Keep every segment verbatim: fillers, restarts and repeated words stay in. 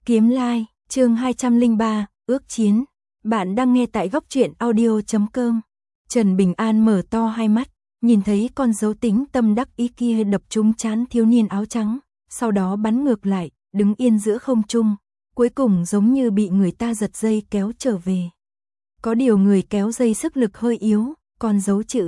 Kiếm Lai, chương hai trăm lẻ ba, ước chiến. Bạn đang nghe tại góc truyện audio chấm com. Trần Bình An mở to hai mắt, nhìn thấy con dấu tính tâm đắc ý kia đập trúng trán thiếu niên áo trắng, sau đó bắn ngược lại, đứng yên giữa không trung, cuối cùng giống như bị người ta giật dây kéo trở về. Có điều người kéo dây sức lực hơi yếu, con dấu chữ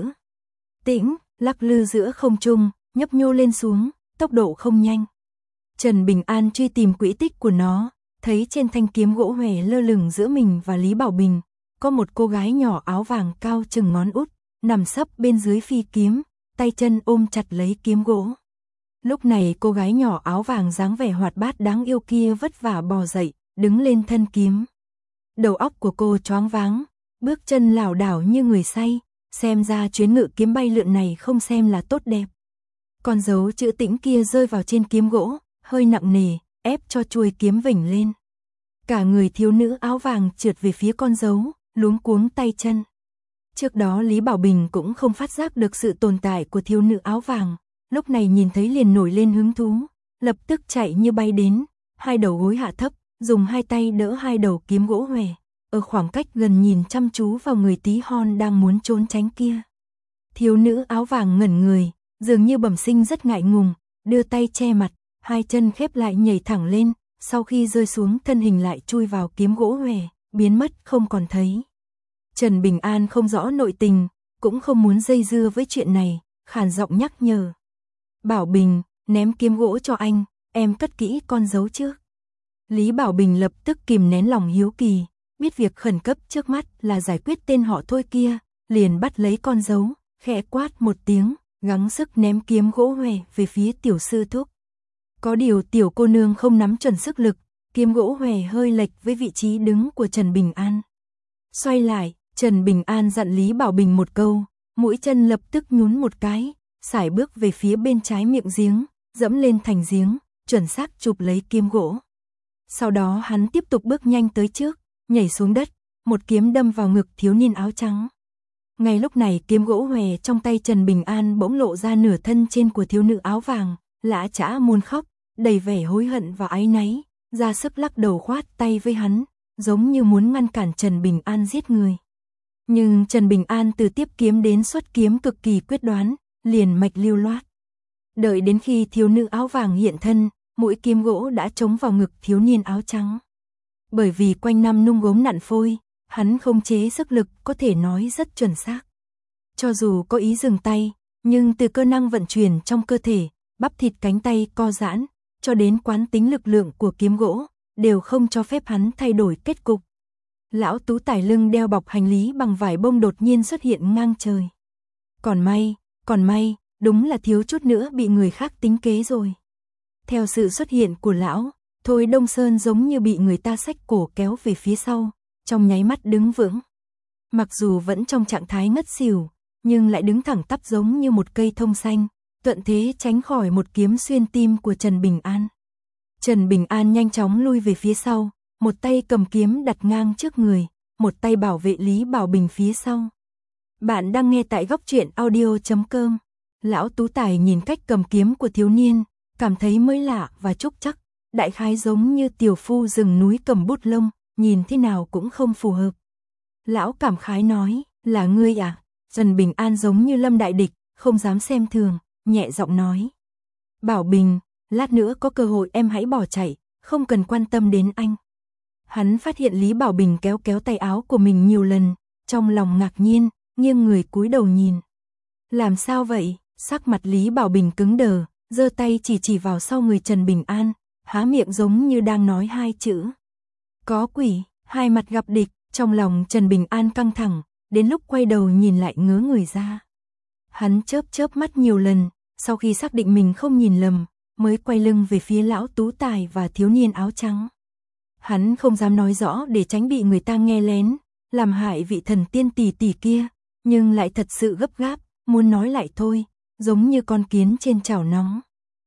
tĩnh lắc lư giữa không trung, nhấp nhô lên xuống, tốc độ không nhanh. Trần Bình An truy tìm quỹ tích của nó, thấy trên thanh kiếm gỗ hòe lơ lửng giữa mình và Lý Bảo Bình, có một cô gái nhỏ áo vàng cao chừng ngón út, nằm sấp bên dưới phi kiếm, tay chân ôm chặt lấy kiếm gỗ. Lúc này cô gái nhỏ áo vàng dáng vẻ hoạt bát đáng yêu kia vất vả bò dậy, đứng lên thân kiếm. Đầu óc của cô choáng váng, bước chân lảo đảo như người say, xem ra chuyến ngự kiếm bay lượn này không xem là tốt đẹp. Con dấu chữ tĩnh kia rơi vào trên kiếm gỗ, hơi nặng nề, ép cho chuôi kiếm vểnh lên. Cả người thiếu nữ áo vàng trượt về phía con dấu, luống cuống tay chân. Trước đó Lý Bảo Bình cũng không phát giác được sự tồn tại của thiếu nữ áo vàng, lúc này nhìn thấy liền nổi lên hứng thú, lập tức chạy như bay đến, hai đầu gối hạ thấp, dùng hai tay đỡ hai đầu kiếm gỗ hòe, ở khoảng cách gần nhìn chăm chú vào người tí hon đang muốn trốn tránh kia. Thiếu nữ áo vàng ngẩn người, dường như bẩm sinh rất ngại ngùng, đưa tay che mặt, hai chân khép lại nhảy thẳng lên, sau khi rơi xuống thân hình lại chui vào kiếm gỗ hòe, biến mất không còn thấy. Trần Bình An không rõ nội tình, cũng không muốn dây dưa với chuyện này, khàn giọng nhắc nhở. Bảo Bình, ném kiếm gỗ cho anh, em cất kỹ con dấu trước. Lý Bảo Bình lập tức kìm nén lòng hiếu kỳ, biết việc khẩn cấp trước mắt là giải quyết tên họ Thôi kia, liền bắt lấy con dấu, khẽ quát một tiếng, gắng sức ném kiếm gỗ hòe về phía tiểu sư thúc. Có điều tiểu cô nương không nắm chuẩn sức lực, kiếm gỗ hòe hơi lệch với vị trí đứng của Trần Bình An. Xoay lại, Trần Bình An dặn Lý Bảo Bình một câu, mũi chân lập tức nhún một cái, sải bước về phía bên trái miệng giếng, dẫm lên thành giếng, chuẩn xác chụp lấy kiếm gỗ. Sau đó hắn tiếp tục bước nhanh tới trước, nhảy xuống đất, một kiếm đâm vào ngực thiếu niên áo trắng. Ngay lúc này kiếm gỗ hòe trong tay Trần Bình An bỗng lộ ra nửa thân trên của thiếu nữ áo vàng, lã chã muốn khóc, đầy vẻ hối hận và áy náy, ra sức lắc đầu khoát tay với hắn, giống như muốn ngăn cản Trần Bình An giết người. Nhưng Trần Bình An từ tiếp kiếm đến xuất kiếm cực kỳ quyết đoán, liền mạch lưu loát. Đợi đến khi thiếu nữ áo vàng hiện thân, mũi kiếm gỗ đã trống vào ngực thiếu niên áo trắng. Bởi vì quanh năm nung gốm nặn phôi, hắn không chế sức lực có thể nói rất chuẩn xác. Cho dù có ý dừng tay, nhưng từ cơ năng vận chuyển trong cơ thể, bắp thịt cánh tay co giãn, cho đến quán tính lực lượng của kiếm gỗ, đều không cho phép hắn thay đổi kết cục. Lão Tú Tài lưng đeo bọc hành lý bằng vải bông đột nhiên xuất hiện ngang trời. Còn may, còn may, đúng là thiếu chút nữa bị người khác tính kế rồi. Theo sự xuất hiện của lão, Thôi Đông Sơn giống như bị người ta xách cổ kéo về phía sau, trong nháy mắt đứng vững. Mặc dù vẫn trong trạng thái ngất xỉu, nhưng lại đứng thẳng tắp giống như một cây thông xanh, thuận thế tránh khỏi một kiếm xuyên tim của Trần Bình An. Trần Bình An nhanh chóng lui về phía sau, một tay cầm kiếm đặt ngang trước người, một tay bảo vệ Lý Bảo Bình phía sau. Bạn đang nghe tại góc truyện audio chấm com. Lão Tú Tài nhìn cách cầm kiếm của thiếu niên, cảm thấy mới lạ và trúc chắc, đại khái giống như tiểu phu rừng núi cầm bút lông, nhìn thế nào cũng không phù hợp. Lão cảm khái nói, là ngươi à? Trần Bình An giống như lâm đại địch, không dám xem thường, nhẹ giọng nói. Bảo Bình, lát nữa có cơ hội em hãy bỏ chạy, không cần quan tâm đến anh. Hắn phát hiện Lý Bảo Bình kéo kéo tay áo của mình nhiều lần, trong lòng ngạc nhiên, nghiêng người cúi đầu nhìn. Làm sao vậy? Sắc mặt Lý Bảo Bình cứng đờ, giơ tay chỉ chỉ vào sau người Trần Bình An, há miệng giống như đang nói hai chữ. Có quỷ. Hai mặt gặp địch, trong lòng Trần Bình An căng thẳng, đến lúc quay đầu nhìn lại ngớ người ra. Hắn chớp chớp mắt nhiều lần, sau khi xác định mình không nhìn lầm, mới quay lưng về phía lão Tú Tài và thiếu niên áo trắng. Hắn không dám nói rõ để tránh bị người ta nghe lén, làm hại vị thần tiên tỷ tỷ kia, nhưng lại thật sự gấp gáp, muốn nói lại thôi, giống như con kiến trên chảo nóng.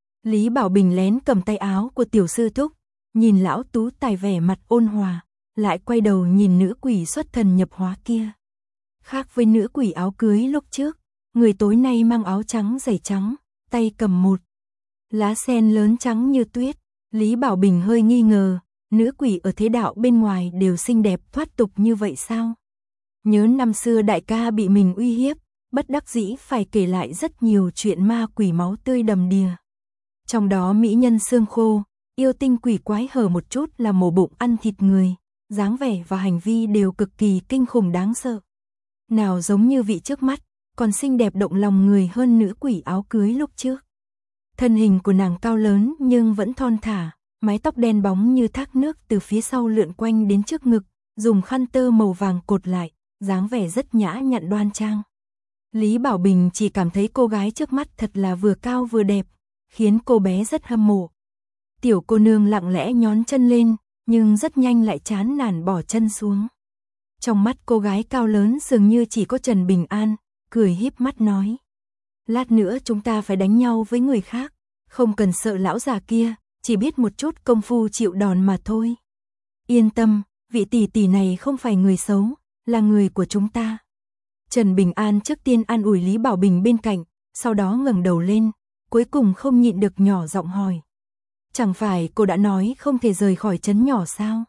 Lý Bảo Bình lén cầm tay áo của tiểu sư thúc, nhìn lão Tú Tài vẻ mặt ôn hòa, lại quay đầu nhìn nữ quỷ xuất thần nhập hóa kia. Khác với nữ quỷ áo cưới lúc trước, người tối nay mang áo trắng giày trắng, tay cầm một lá sen lớn trắng như tuyết. Lý Bảo Bình hơi nghi ngờ, nữ quỷ ở thế đạo bên ngoài đều xinh đẹp thoát tục như vậy sao? Nhớ năm xưa đại ca bị mình uy hiếp, bất đắc dĩ phải kể lại rất nhiều chuyện ma quỷ máu tươi đầm đìa. Trong đó mỹ nhân xương khô, yêu tinh quỷ quái hở một chút là mổ bụng ăn thịt người, dáng vẻ và hành vi đều cực kỳ kinh khủng đáng sợ. Nào giống như vị trước mắt, còn xinh đẹp động lòng người hơn nữ quỷ áo cưới lúc trước. Thân hình của nàng cao lớn nhưng vẫn thon thả, mái tóc đen bóng như thác nước từ phía sau lượn quanh đến trước ngực, dùng khăn tơ màu vàng cột lại, dáng vẻ rất nhã nhặn đoan trang. Lý Bảo Bình chỉ cảm thấy cô gái trước mắt thật là vừa cao vừa đẹp, khiến cô bé rất hâm mộ. Tiểu cô nương lặng lẽ nhón chân lên, nhưng rất nhanh lại chán nản bỏ chân xuống. Trong mắt cô gái cao lớn dường như chỉ có Trần Bình An, cười híp mắt nói. Lát nữa chúng ta phải đánh nhau với người khác, không cần sợ lão già kia, chỉ biết một chút công phu chịu đòn mà thôi. Yên tâm, vị tỷ tỷ này không phải người xấu, là người của chúng ta. Trần Bình An trước tiên an ủi Lý Bảo Bình bên cạnh, sau đó ngẩng đầu lên, cuối cùng không nhịn được nhỏ giọng hỏi. Chẳng phải cô đã nói không thể rời khỏi trấn nhỏ sao?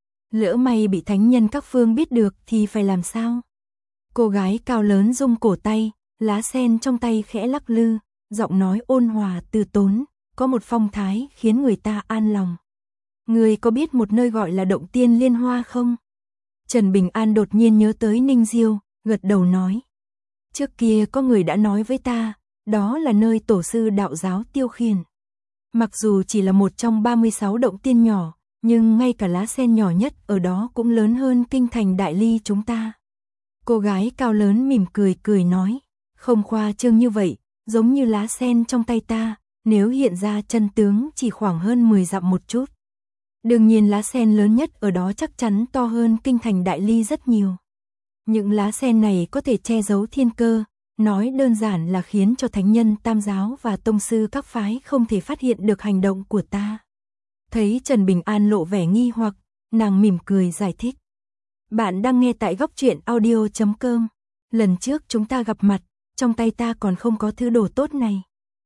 Lỡ may bị thánh nhân các phương biết được thì phải làm sao? Cô gái cao lớn rung cổ tay, lá sen trong tay khẽ lắc lư, giọng nói ôn hòa từ tốn, có một phong thái khiến người ta an lòng. Người có biết một nơi gọi là Động Tiên Liên Hoa không? Trần Bình An đột nhiên nhớ tới Ninh Diêu, gật đầu nói. Trước kia có người đã nói với ta, đó là nơi tổ sư đạo giáo tiêu khiển. Mặc dù chỉ là một trong ba mươi sáu động tiên nhỏ, nhưng ngay cả lá sen nhỏ nhất ở đó cũng lớn hơn kinh thành Đại Ly chúng ta. Cô gái cao lớn mỉm cười cười nói, không khoa trương như vậy, giống như lá sen trong tay ta, nếu hiện ra chân tướng chỉ khoảng hơn mười dặm một chút. Đương nhiên lá sen lớn nhất ở đó chắc chắn to hơn kinh thành Đại Ly rất nhiều. Những lá sen này có thể che giấu thiên cơ, nói đơn giản là khiến cho thánh nhân tam giáo và tông sư các phái không thể phát hiện được hành động của ta. Thấy Trần Bình An lộ vẻ nghi hoặc, nàng mỉm cười giải thích. Bạn đang nghe tại góc truyện audio chấm com. Lần trước chúng ta gặp mặt, trong tay ta còn không có thứ đồ tốt này.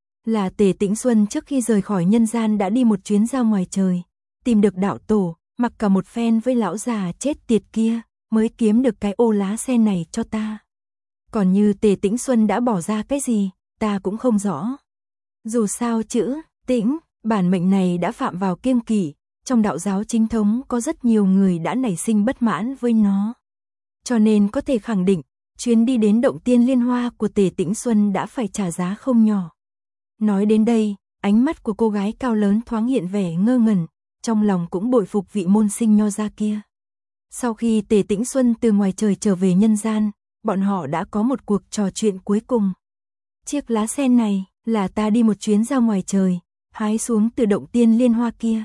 Là Tề Tĩnh Xuân trước khi rời khỏi nhân gian đã đi một chuyến ra ngoài trời, tìm được đạo tổ, mặc cả một phen với lão già chết tiệt kia, mới kiếm được cái ô lá sen này cho ta. Còn như Tề Tĩnh Xuân đã bỏ ra cái gì, ta cũng không rõ. Dù sao chữ Tĩnh, bản mệnh này đã phạm vào kiêng kỵ, trong đạo giáo chính thống có rất nhiều người đã nảy sinh bất mãn với nó. Cho nên có thể khẳng định, chuyến đi đến Động Tiên Liên Hoa của Tề Tĩnh Xuân đã phải trả giá không nhỏ. Nói đến đây, ánh mắt của cô gái cao lớn thoáng hiện vẻ ngơ ngẩn, trong lòng cũng bội phục vị môn sinh nho gia kia. Sau khi Tề Tĩnh Xuân từ ngoài trời trở về nhân gian, bọn họ đã có một cuộc trò chuyện cuối cùng. Chiếc lá sen này là ta đi một chuyến ra ngoài trời, hái xuống từ Động Tiên Liên Hoa kia.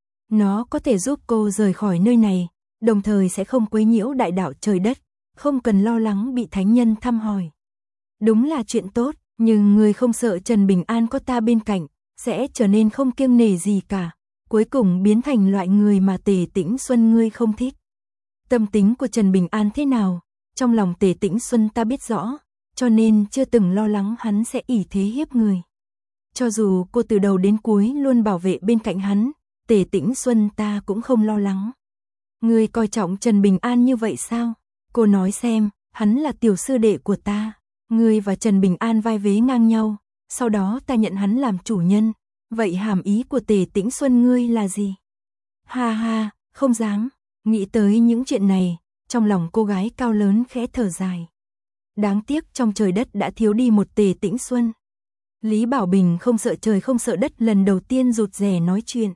Nó có thể giúp cô rời khỏi nơi này, đồng thời sẽ không quấy nhiễu đại đạo trời đất, không cần lo lắng bị thánh nhân thăm hỏi. Đúng là chuyện tốt, nhưng người không sợ Trần Bình An có ta bên cạnh, sẽ trở nên không kiêng nể gì cả, cuối cùng biến thành loại người mà Tề Tĩnh Xuân ngươi không thích. Tâm tính của Trần Bình An thế nào, trong lòng Tề Tĩnh Xuân ta biết rõ, cho nên chưa từng lo lắng hắn sẽ ỷ thế hiếp người. Cho dù cô từ đầu đến cuối luôn bảo vệ bên cạnh hắn, Tề Tĩnh Xuân ta cũng không lo lắng. Ngươi coi trọng Trần Bình An như vậy sao? Cô nói xem, hắn là tiểu sư đệ của ta, ngươi và Trần Bình An vai vế ngang nhau, sau đó ta nhận hắn làm chủ nhân, vậy hàm ý của Tề Tĩnh Xuân ngươi là gì? Ha ha, không dám, nghĩ tới những chuyện này, trong lòng cô gái cao lớn khẽ thở dài. Đáng tiếc trong trời đất đã thiếu đi một Tề Tĩnh Xuân. Lý Bảo Bình không sợ trời không sợ đất lần đầu tiên rụt rè nói chuyện.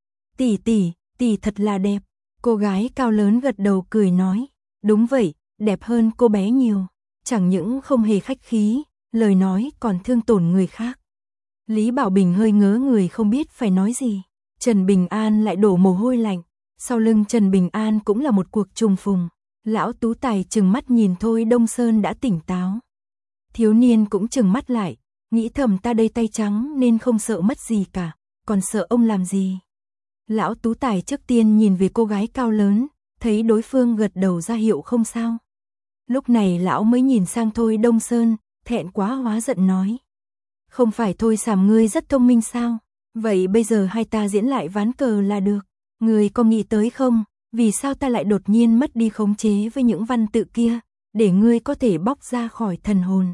Tỷ tỷ, tỷ thật là đẹp. Cô gái cao lớn gật đầu cười nói. Đúng vậy, đẹp hơn cô bé nhiều. Chẳng những không hề khách khí, lời nói còn thương tổn người khác. Lý Bảo Bình hơi ngớ người không biết phải nói gì. Trần Bình An lại đổ mồ hôi lạnh. Sau lưng Trần Bình An cũng là một cuộc trùng phùng. Lão Tú Tài trừng mắt nhìn Thôi Đông Sơn đã tỉnh táo. Thiếu niên cũng trừng mắt lại, nghĩ thầm ta đây tay trắng nên không sợ mất gì cả, còn sợ ông làm gì. Lão Tú Tài trước tiên nhìn về cô gái cao lớn, thấy đối phương gật đầu ra hiệu không sao. Lúc này lão mới nhìn sang Thôi Đông Sơn, thẹn quá hóa giận nói. Không phải Thôi Sàm ngươi rất thông minh sao, vậy bây giờ hai ta diễn lại ván cờ là được. Ngươi có nghĩ tới không, vì sao ta lại đột nhiên mất đi khống chế với những văn tự kia, để ngươi có thể bóc ra khỏi thần hồn.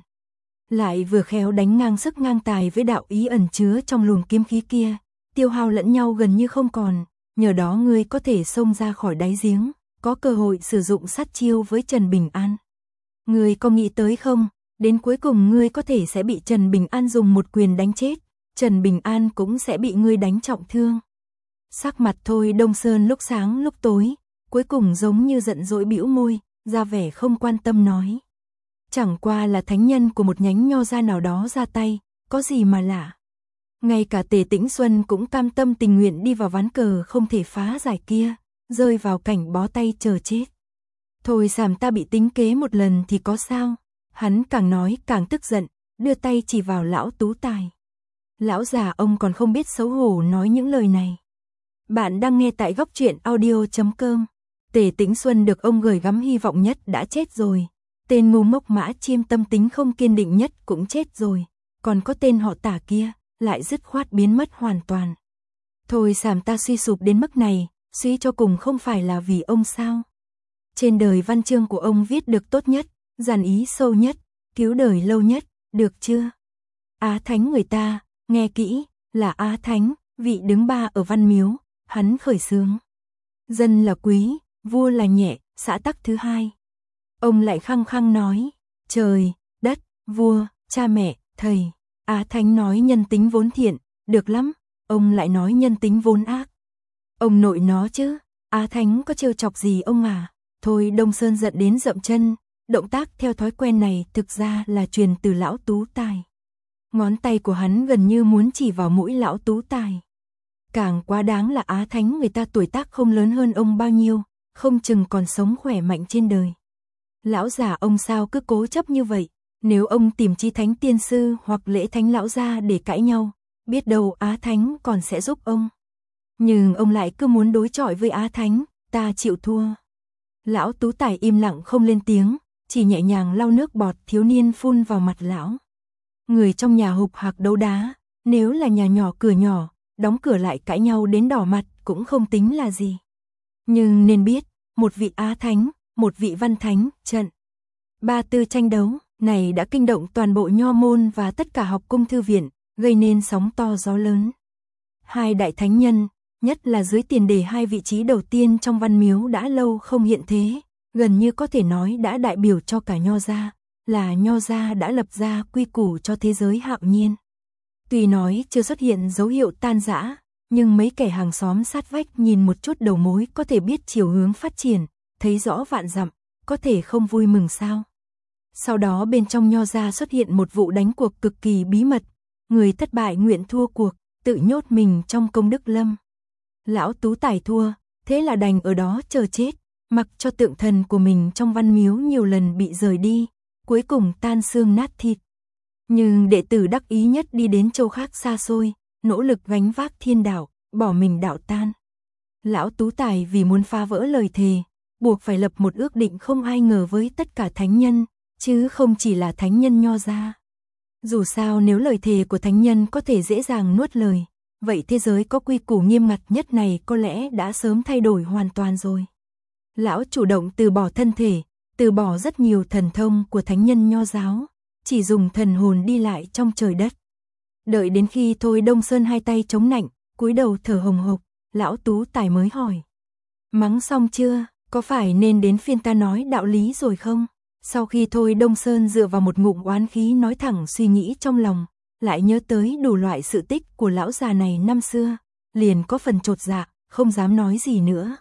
Lại vừa khéo đánh ngang sức ngang tài với đạo ý ẩn chứa trong luồng kiếm khí kia, tiêu hao lẫn nhau gần như không còn, nhờ đó ngươi có thể xông ra khỏi đáy giếng, có cơ hội sử dụng sát chiêu với Trần Bình An. Ngươi có nghĩ tới không, đến cuối cùng ngươi có thể sẽ bị Trần Bình An dùng một quyền đánh chết, Trần Bình An cũng sẽ bị ngươi đánh trọng thương. Sắc mặt Thôi Đông Sơn lúc sáng lúc tối, cuối cùng giống như giận dỗi bĩu môi, ra vẻ không quan tâm nói. Chẳng qua là thánh nhân của một nhánh nho gia nào đó ra tay, có gì mà lạ. Ngay cả Tề Tĩnh Xuân cũng cam tâm tình nguyện đi vào ván cờ không thể phá giải kia, rơi vào cảnh bó tay chờ chết. Thôi Sàm ta bị tính kế một lần thì có sao? Hắn càng nói càng tức giận, đưa tay chỉ vào lão Tú Tài. Lão già ông còn không biết xấu hổ nói những lời này. Bạn đang nghe tại góc truyện audio chấm com. Tề Tĩnh Xuân được ông gửi gắm hy vọng nhất đã chết rồi. Tên ngu ngốc Mã Chiêm tâm tính không kiên định nhất cũng chết rồi. Còn có tên họ Tả kia, lại dứt khoát biến mất hoàn toàn. Thôi Sàm ta suy sụp đến mức này, suy cho cùng không phải là vì ông sao? Trên đời văn chương của ông viết được tốt nhất, giản ý sâu nhất, cứu đời lâu nhất, được chưa? Á Thánh người ta, nghe kỹ, là Á Thánh, vị đứng ba ở Văn Miếu, hắn khởi xướng. Dân là quý, vua là nhẹ, xã tắc thứ hai. Ông lại khăng khăng nói, trời, đất, vua, cha mẹ, thầy. Á Thánh nói nhân tính vốn thiện, được lắm, ông lại nói nhân tính vốn ác. Ông nội nó chứ, Á Thánh có trêu chọc gì ông à? Thôi Đông Sơn giận đến dậm chân, động tác theo thói quen này thực ra là truyền từ lão Tú Tài. Ngón tay của hắn gần như muốn chỉ vào mũi lão Tú Tài. Càng quá đáng là Á Thánh người ta tuổi tác không lớn hơn ông bao nhiêu, không chừng còn sống khỏe mạnh trên đời. Lão già ông sao cứ cố chấp như vậy, nếu ông tìm Chí Thánh tiên sư hoặc Lễ Thánh lão gia để cãi nhau, biết đâu Á Thánh còn sẽ giúp ông. Nhưng ông lại cứ muốn đối chọi với Á Thánh, ta chịu thua. Lão Tú Tài im lặng không lên tiếng, chỉ nhẹ nhàng lau nước bọt thiếu niên phun vào mặt lão. Người trong nhà hục hạc đấu đá, nếu là nhà nhỏ cửa nhỏ, đóng cửa lại cãi nhau đến đỏ mặt cũng không tính là gì. Nhưng nên biết, một vị Á Thánh, một vị Văn Thánh, trận ba tư tranh đấu này đã kinh động toàn bộ nho môn và tất cả học cung thư viện, gây nên sóng to gió lớn. Hai đại thánh nhân, nhất là dưới tiền đề hai vị trí đầu tiên trong Văn Miếu đã lâu không hiện thế, gần như có thể nói đã đại biểu cho cả nho gia, là nho gia đã lập ra quy củ cho thế giới hạo nhiên. Tuy nói chưa xuất hiện dấu hiệu tan rã, nhưng mấy kẻ hàng xóm sát vách nhìn một chút đầu mối có thể biết chiều hướng phát triển, thấy rõ vạn dặm, có thể không vui mừng sao. Sau đó bên trong nho gia xuất hiện một vụ đánh cuộc cực kỳ bí mật, người thất bại nguyện thua cuộc, tự nhốt mình trong công đức lâm. Lão Tú Tài thua, thế là đành ở đó chờ chết, mặc cho tượng thần của mình trong Văn Miếu nhiều lần bị rời đi, cuối cùng tan xương nát thịt. Nhưng đệ tử đắc ý nhất đi đến châu khác xa xôi, nỗ lực gánh vác thiên đạo, bỏ mình đạo tan. Lão Tú Tài vì muốn phá vỡ lời thề, buộc phải lập một ước định không ai ngờ với tất cả thánh nhân, chứ không chỉ là thánh nhân nho gia. Dù sao nếu lời thề của thánh nhân có thể dễ dàng nuốt lời, vậy thế giới có quy củ nghiêm ngặt nhất này có lẽ đã sớm thay đổi hoàn toàn rồi. Lão chủ động từ bỏ thân thể, từ bỏ rất nhiều thần thông của thánh nhân nho giáo, chỉ dùng thần hồn đi lại trong trời đất. Đợi đến khi Thôi Đông Sơn hai tay chống nạnh, cúi đầu thở hồng hộc, lão Tú Tài mới hỏi. Mắng xong chưa, có phải nên đến phiên ta nói đạo lý rồi không? Sau khi Thôi Đông Sơn dựa vào một ngụm oán khí nói thẳng suy nghĩ trong lòng, lại nhớ tới đủ loại sự tích của lão già này năm xưa, liền có phần chột dạ, không dám nói gì nữa.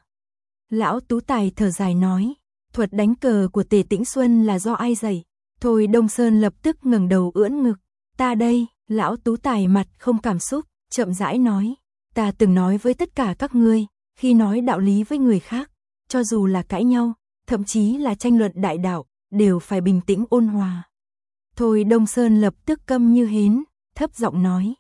Lão Tú Tài thở dài nói, thuật đánh cờ của Tề Tĩnh Xuân là do ai dạy? Thôi Đông Sơn lập tức ngẩng đầu ưỡn ngực, ta đây. Lão Tú Tài mặt không cảm xúc, chậm rãi nói, ta từng nói với tất cả các ngươi, khi nói đạo lý với người khác, cho dù là cãi nhau, thậm chí là tranh luận đại đạo, đều phải bình tĩnh ôn hòa. Thôi Đông Sơn lập tức câm như hến, thấp giọng nói,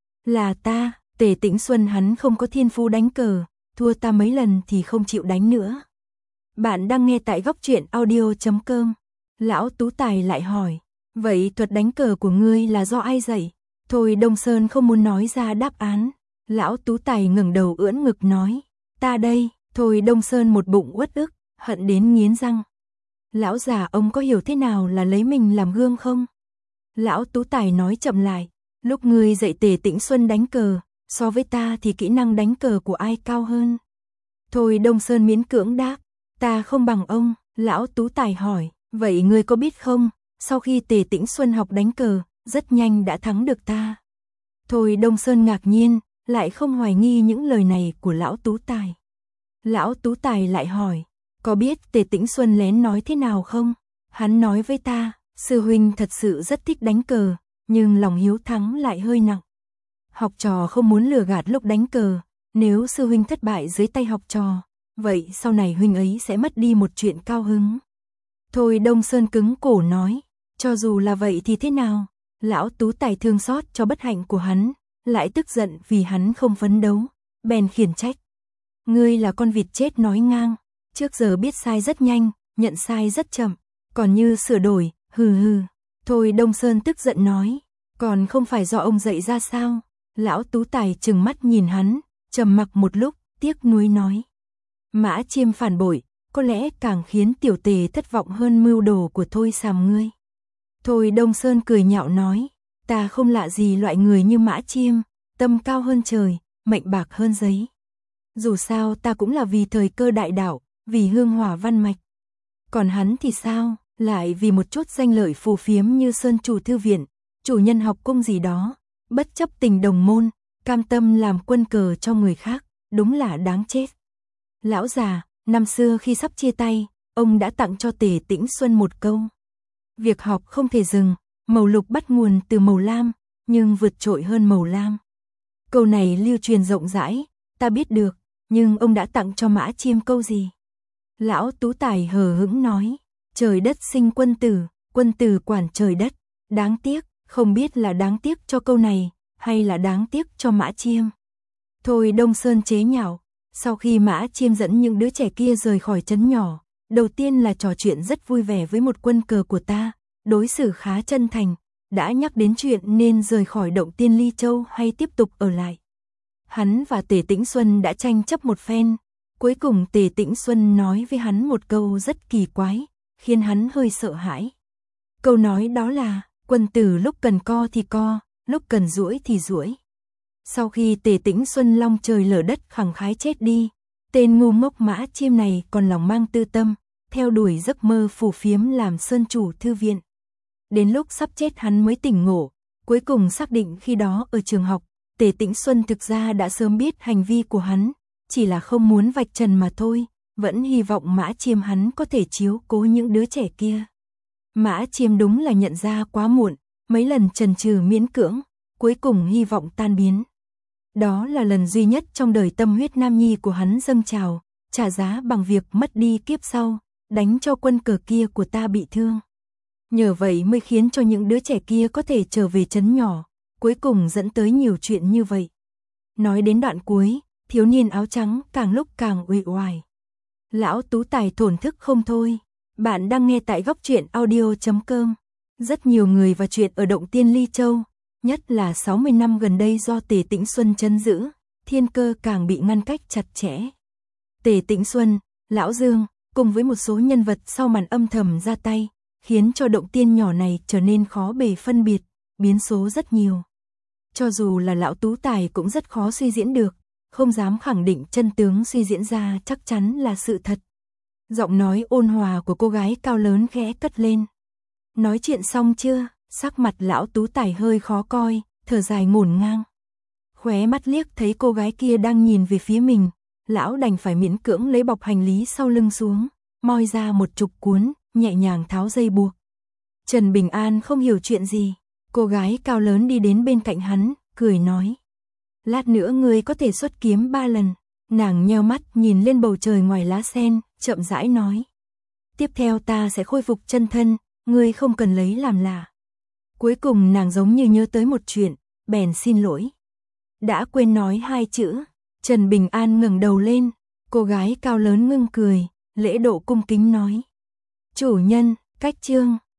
là ta. Tề Tĩnh Xuân hắn không có thiên phú đánh cờ, thua ta mấy lần thì không chịu đánh nữa. Bạn đang nghe tại góc truyện audio chấm com. Lão Tú Tài lại hỏi, vậy thuật đánh cờ của ngươi là do ai dạy? Thôi Đông Sơn không muốn nói ra đáp án. Lão Tú Tài ngẩng đầu ưỡn ngực nói, ta đây, Thôi Đông Sơn một bụng uất ức, hận đến nghiến răng. Lão già ông có hiểu thế nào là lấy mình làm gương không? Lão Tú Tài nói chậm lại, lúc ngươi dạy Tề Tĩnh Xuân đánh cờ, so với ta thì kỹ năng đánh cờ của ai cao hơn? Thôi Đông Sơn miễn cưỡng đáp, ta không bằng ông. Lão Tú Tài hỏi, vậy ngươi có biết không, sau khi Tề Tĩnh Xuân học đánh cờ, rất nhanh đã thắng được ta. Thôi Đông Sơn ngạc nhiên, lại không hoài nghi những lời này của Lão Tú Tài. Lão Tú Tài lại hỏi, có biết Tề Tĩnh Xuân lén nói thế nào không? Hắn nói với ta, sư huynh thật sự rất thích đánh cờ, nhưng lòng hiếu thắng lại hơi nặng. Học trò không muốn lừa gạt lúc đánh cờ, nếu sư huynh thất bại dưới tay học trò, vậy sau này huynh ấy sẽ mất đi một chuyện cao hứng. Thôi Đông Sơn cứng cổ nói, cho dù là vậy thì thế nào? Lão Tú Tài thương xót cho bất hạnh của hắn, lại tức giận vì hắn không phấn đấu, bèn khiển trách. Ngươi là con vịt chết nói ngang, trước giờ biết sai rất nhanh, nhận sai rất chậm, còn như sửa đổi, hừ hừ. Thôi Đông Sơn tức giận nói, còn không phải do ông dạy ra sao? Lão Tú Tài trừng mắt nhìn hắn, trầm mặc một lúc, tiếc nuối nói. Mã Chiêm phản bội, có lẽ càng khiến tiểu Tề thất vọng hơn mưu đồ của Thôi Sàm ngươi. Thôi Đông Sơn cười nhạo nói, ta không lạ gì loại người như Mã Chiêm, tâm cao hơn trời, mệnh bạc hơn giấy. Dù sao ta cũng là vì thời cơ đại đạo, vì hương hỏa văn mạch. Còn hắn thì sao, lại vì một chút danh lợi phù phiếm như Sơn chủ thư viện, chủ nhân học cung gì đó, bất chấp tình đồng môn, cam tâm làm quân cờ cho người khác, đúng là đáng chết. Lão già, năm xưa khi sắp chia tay, ông đã tặng cho Tề Tĩnh Xuân một câu. Việc học không thể dừng, màu lục bắt nguồn từ màu lam, nhưng vượt trội hơn màu lam. Câu này lưu truyền rộng rãi, ta biết được, nhưng ông đã tặng cho Mã Chiêm câu gì? Lão Tú Tài hờ hững nói, trời đất sinh quân tử, quân tử quản trời đất. Đáng tiếc, không biết là đáng tiếc cho câu này, hay là đáng tiếc cho Mã Chiêm. Thôi Đông Sơn chế nhạo, sau khi Mã Chiêm dẫn những đứa trẻ kia rời khỏi trấn nhỏ, đầu tiên là trò chuyện rất vui vẻ với một quân cờ của ta, đối xử khá chân thành, đã nhắc đến chuyện nên rời khỏi động tiên Ly Châu hay tiếp tục ở lại. Hắn và Tề Tĩnh Xuân đã tranh chấp một phen, cuối cùng Tề Tĩnh Xuân nói với hắn một câu rất kỳ quái, khiến hắn hơi sợ hãi. Câu nói đó là, quân tử lúc cần co thì co, lúc cần duỗi thì duỗi. Sau khi Tề Tĩnh Xuân long trời lở đất khẳng khái chết đi, tên ngu ngốc Mã Chiêm này còn lòng mang tư tâm, theo đuổi giấc mơ phù phiếm làm sơn chủ thư viện. Đến lúc sắp chết hắn mới tỉnh ngộ, cuối cùng xác định khi đó ở trường học, Tề Tĩnh Xuân thực ra đã sớm biết hành vi của hắn, chỉ là không muốn vạch trần mà thôi, vẫn hy vọng Mã Chiêm hắn có thể chiếu cố những đứa trẻ kia. Mã Chiêm đúng là nhận ra quá muộn, mấy lần chần chừ miễn cưỡng, cuối cùng hy vọng tan biến. Đó là lần duy nhất trong đời tâm huyết nam nhi của hắn dâng trào, trả giá bằng việc mất đi kiếp sau, đánh cho quân cờ kia của ta bị thương. Nhờ vậy mới khiến cho những đứa trẻ kia có thể trở về trấn nhỏ, cuối cùng dẫn tới nhiều chuyện như vậy. Nói đến đoạn cuối, thiếu niên áo trắng càng lúc càng uể oải. Lão Tú Tài thổn thức không thôi. Bạn đang nghe tại góc truyện audio chấm com. Rất nhiều người và chuyện ở động tiên Ly Châu, nhất là sáu mươi năm gần đây do Tề Tĩnh Xuân trấn giữ, thiên cơ càng bị ngăn cách chặt chẽ. Tề Tĩnh Xuân, Lão Dương, cùng với một số nhân vật sau màn âm thầm ra tay, khiến cho động tiên nhỏ này trở nên khó bề phân biệt, biến số rất nhiều. Cho dù là Lão Tú Tài cũng rất khó suy diễn được, không dám khẳng định chân tướng suy diễn ra chắc chắn là sự thật. Giọng nói ôn hòa của cô gái cao lớn khẽ cất lên. Nói chuyện xong chưa? Sắc mặt Lão Tú Tài hơi khó coi, thở dài ngổn ngang. Khóe mắt liếc thấy cô gái kia đang nhìn về phía mình, lão đành phải miễn cưỡng lấy bọc hành lý sau lưng xuống, moi ra một chục cuốn, nhẹ nhàng tháo dây buộc. Trần Bình An không hiểu chuyện gì, cô gái cao lớn đi đến bên cạnh hắn, cười nói. Lát nữa ngươi có thể xuất kiếm ba lần. Nàng nheo mắt nhìn lên bầu trời ngoài lá sen, chậm rãi nói. Tiếp theo ta sẽ khôi phục chân thân, ngươi không cần lấy làm lạ. Cuối cùng nàng giống như nhớ tới một chuyện, bèn xin lỗi. Đã quên nói hai chữ. Trần Bình An ngẩng đầu lên, cô gái cao lớn ngưng cười, lễ độ cung kính nói. Chủ nhân, cách chương.